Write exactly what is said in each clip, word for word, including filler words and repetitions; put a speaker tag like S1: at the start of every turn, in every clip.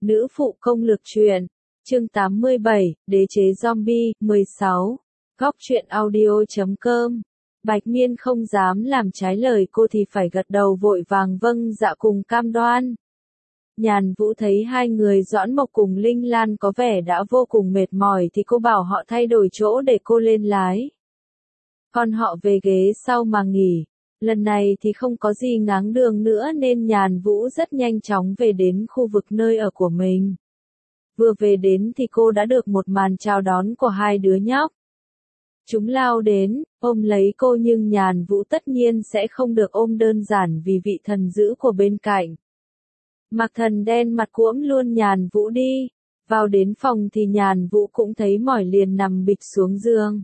S1: Nữ phụ công lược truyện, chương tám mươi bảy, Đế chế zombie, mười sáu. Góc truyện audio chấm com. Bạch Miên không dám làm trái lời cô thì phải gật đầu vội vàng vâng dạ cùng cam đoan. Nhàn Vũ thấy hai người Doãn Mộc cùng Linh Lan có vẻ đã vô cùng mệt mỏi thì cô bảo họ thay đổi chỗ để cô lên lái. Còn họ về ghế sau mà nghỉ. Lần này thì không có gì ngáng đường nữa nên Nhàn Vũ rất nhanh chóng về đến khu vực nơi ở của mình. Vừa về đến thì cô đã được một màn chào đón của hai đứa nhóc. Chúng lao đến, ôm lấy cô nhưng Nhàn Vũ tất nhiên sẽ không được ôm đơn giản vì vị thần dữ của bên cạnh. Mạc Thần đen mặt cuỗm luôn Nhàn Vũ đi. Vào đến phòng thì Nhàn Vũ cũng thấy mỏi liền nằm bịch xuống giường.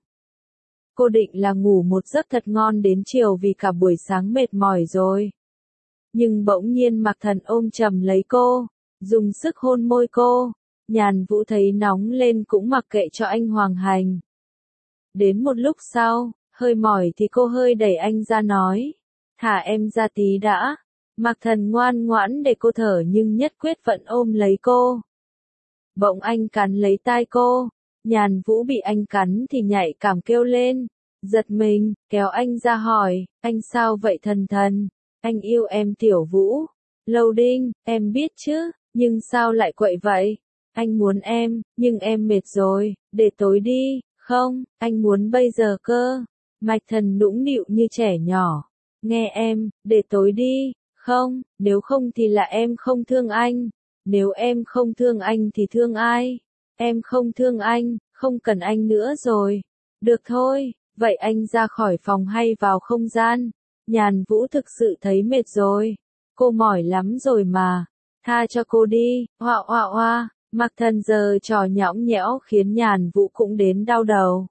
S1: Cô định là ngủ một giấc thật ngon đến chiều vì cả buổi sáng mệt mỏi rồi. Nhưng bỗng nhiên Mạc Thần ôm chầm lấy cô, dùng sức hôn môi cô. Nhàn Vũ thấy nóng lên cũng mặc kệ cho anh hoàng hành. Đến một lúc sau, hơi mỏi thì cô hơi đẩy anh ra nói, thả em ra tí đã. Mạc Thần ngoan ngoãn để cô thở nhưng nhất quyết vẫn ôm lấy cô. Bỗng anh cắn lấy tai cô. Nhàn Vũ bị anh cắn thì nhạy cảm kêu lên, giật mình, kéo anh ra hỏi, anh sao vậy Thần Thần? Anh yêu em Tiểu Vũ. Lâu Đinh, em biết chứ, nhưng sao lại quậy vậy? Anh muốn em, nhưng em mệt rồi, để tối đi, không, anh muốn bây giờ cơ. Mạch Thần nũng nịu như trẻ nhỏ, nghe em, để tối đi, không, nếu không thì là em không thương anh, nếu em không thương anh thì thương ai? Em không thương anh, không cần anh nữa rồi. Được thôi, vậy anh ra khỏi phòng hay vào không gian? Nhàn Vũ thực sự thấy mệt rồi. Cô mỏi lắm rồi mà. Tha cho cô đi, hoa hoa hoa. Mạc Thần giờ trò nhõng nhẽo khiến Nhàn Vũ cũng đến đau đầu.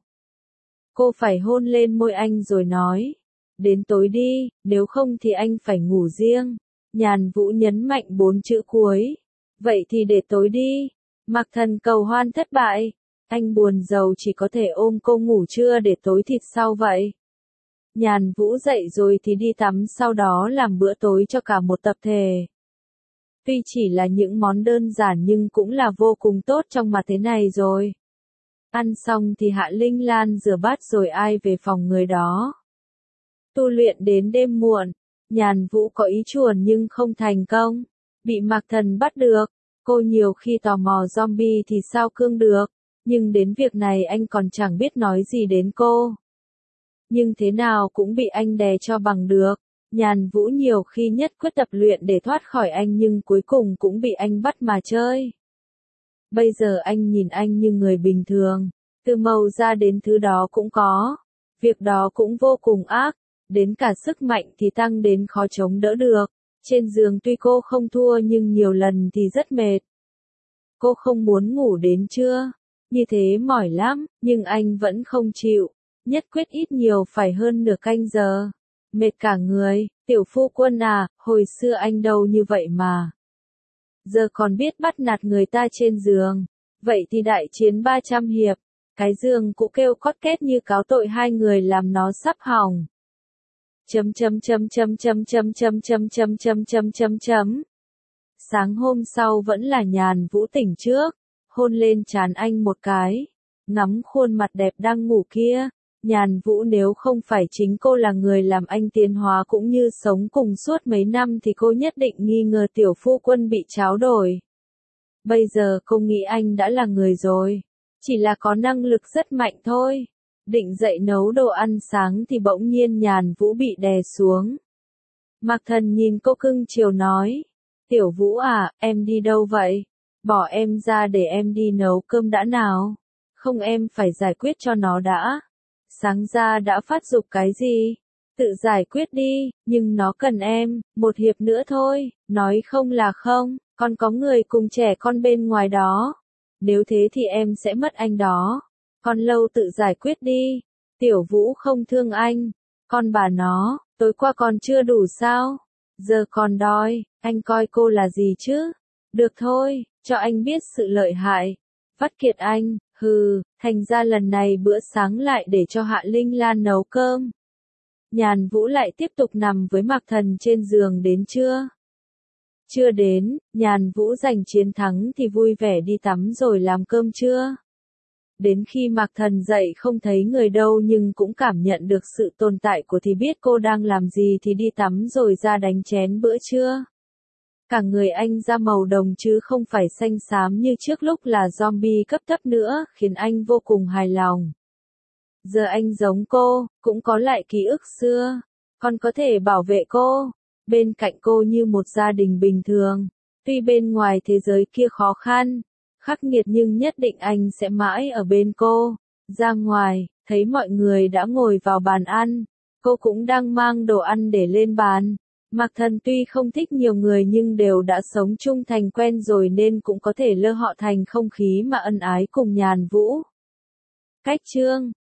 S1: Cô phải hôn lên môi anh rồi nói. Đến tối đi, nếu không thì anh phải ngủ riêng. Nhàn Vũ nhấn mạnh bốn chữ cuối. Vậy thì để tối đi. Mạc Thần cầu hoan thất bại. Anh buồn rầu chỉ có thể ôm cô ngủ trưa để tối thịt sau vậy. Nhàn Vũ dậy rồi thì đi tắm sau đó làm bữa tối cho cả một tập thể. Tuy chỉ là những món đơn giản nhưng cũng là vô cùng tốt trong mặt thế này rồi. Ăn xong thì Hạ Linh Lan rửa bát rồi ai về phòng người đó. Tu luyện đến đêm muộn, Nhàn Vũ có ý chuồn nhưng không thành công. Bị Mạc Thần bắt được. Cô nhiều khi tò mò zombie thì sao cương được, nhưng đến việc này anh còn chẳng biết nói gì đến cô. Nhưng thế nào cũng bị anh đè cho bằng được. Nhàn Vũ nhiều khi nhất quyết tập luyện để thoát khỏi anh nhưng cuối cùng cũng bị anh bắt mà chơi. Bây giờ anh nhìn anh như người bình thường, từ màu da đến thứ đó cũng có. Việc đó cũng vô cùng ác, đến cả sức mạnh thì tăng đến khó chống đỡ được. Trên giường tuy cô không thua nhưng nhiều lần thì rất mệt. Cô không muốn ngủ đến trưa, như thế mỏi lắm, nhưng anh vẫn không chịu, nhất quyết ít nhiều phải hơn nửa canh giờ. Mệt cả người, Tiểu phu quân à, hồi xưa anh đâu như vậy mà. Giờ còn biết bắt nạt người ta trên giường, vậy thì đại chiến ba trăm hiệp, cái giường cũng kêu cót két như cáo tội hai người làm nó sắp hỏng. Chấm chấm chấm chấm chấm chấm chấm chấm chấm chấm chấm chấm chấm. Sáng hôm sau vẫn là Nhàn Vũ tỉnh trước, hôn lên trán anh một cái, ngắm khuôn mặt đẹp đang ngủ kia. Nhàn Vũ nếu không phải chính cô là người làm anh tiến hóa cũng như sống cùng suốt mấy năm thì cô nhất định nghi ngờ Tiểu phu quân bị tráo đổi. Bây giờ cô nghĩ anh đã là người rồi, chỉ là có năng lực rất mạnh thôi. Định dậy nấu đồ ăn sáng thì bỗng nhiên Nhàn Vũ bị đè xuống. Mạc Thần nhìn cô cưng chiều nói, Tiểu Vũ à, em đi đâu vậy? Bỏ em ra để em đi nấu cơm đã nào. Không em phải giải quyết cho nó đã. Sáng ra đã phát dục cái gì? Tự giải quyết đi, nhưng nó cần em, một hiệp nữa thôi, nói không là không, còn có người cùng trẻ con bên ngoài đó. Nếu thế thì em sẽ mất anh đó. Con lâu tự giải quyết đi. Tiểu Vũ không thương anh. Con bà nó, tối qua còn chưa đủ sao? Giờ còn đòi, anh coi cô là gì chứ? Được thôi, cho anh biết sự lợi hại. Vắt kiệt anh, hừ, thành ra lần này bữa sáng lại để cho Hạ Linh Lan nấu cơm. Nhàn Vũ lại tiếp tục nằm với Mạc Thần trên giường đến trưa. Chưa đến, Nhàn Vũ giành chiến thắng thì vui vẻ đi tắm rồi làm cơm trưa. Đến khi Mạc Thần dậy không thấy người đâu nhưng cũng cảm nhận được sự tồn tại của thì biết cô đang làm gì thì đi tắm rồi ra đánh chén bữa trưa. Cả người anh da màu đồng chứ không phải xanh xám như trước lúc là zombie cấp thấp nữa, khiến anh vô cùng hài lòng. Giờ anh giống cô, cũng có lại ký ức xưa, còn có thể bảo vệ cô, bên cạnh cô như một gia đình bình thường. Tuy bên ngoài thế giới kia khó khăn, khắc nghiệt nhưng nhất định anh sẽ mãi ở bên cô. Ra ngoài, thấy mọi người đã ngồi vào bàn ăn, cô cũng đang mang đồ ăn để lên bàn. Mạc Thần tuy không thích nhiều người nhưng đều đã sống chung thành quen rồi nên cũng có thể lơ họ thành không khí mà ân ái cùng Nhàn Vũ. Cách chương